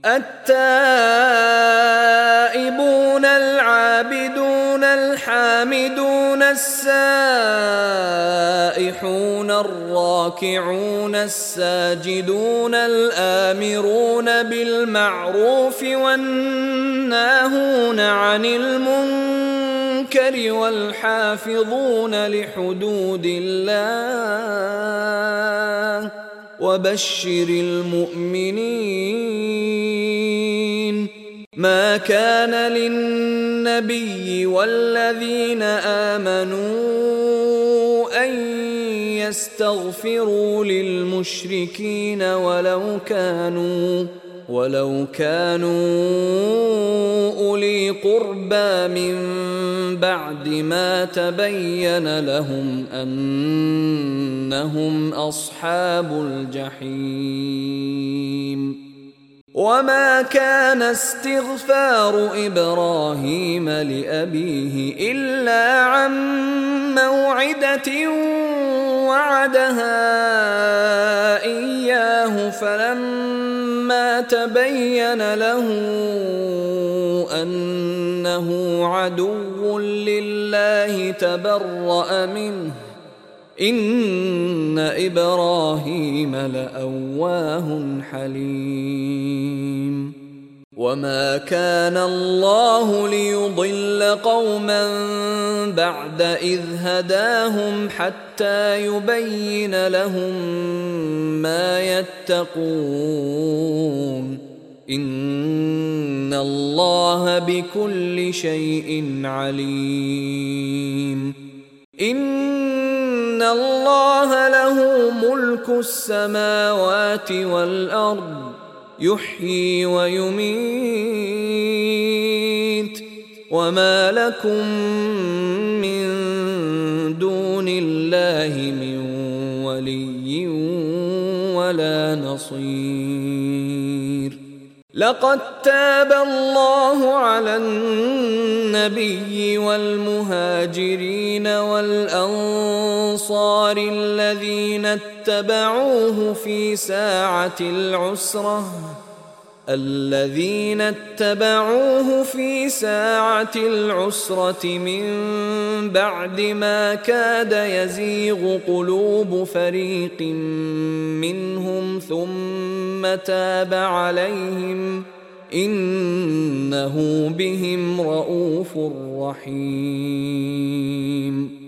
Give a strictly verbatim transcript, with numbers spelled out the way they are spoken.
التائبون العابدون الحامدون السائحون الراكعون الساجدون الآمرون بالمعروف والناهون عن المنكر والحافظون لحدود الله وبشر المؤمنين. ما كان للنبي والذين آمنوا أن يستغفروا للمشركين ولو كانوا ولو كانوا أولي قربى من بعد ما تبين لهم أنهم أصحاب الجحيم. وما كان استغفار إبراهيم لأبيه إلا عن موعدة وعدها إياه فلما تبين له أنه عدو لله تبرأ منه إن إبراهيم لأواه حليم. وما كان الله ليضل قوما بعد إذ هداهم حتى يبين لهم ما يتقون إن الله بكل شيء عليم. إن الله له ملك السماوات والأرض يحيي ويميت وما لكم من دون الله من ولي ولا نصير. لقد تاب الله على النبي والمهاجرين والأنصار الذين اتبعوه في ساعة العسرة الذين اتبعوه في ساعة العسرة من بعد ما كاد يزيغ قلوب فريق منهم ثم تاب عليهم إنه بهم رءوف رحيم.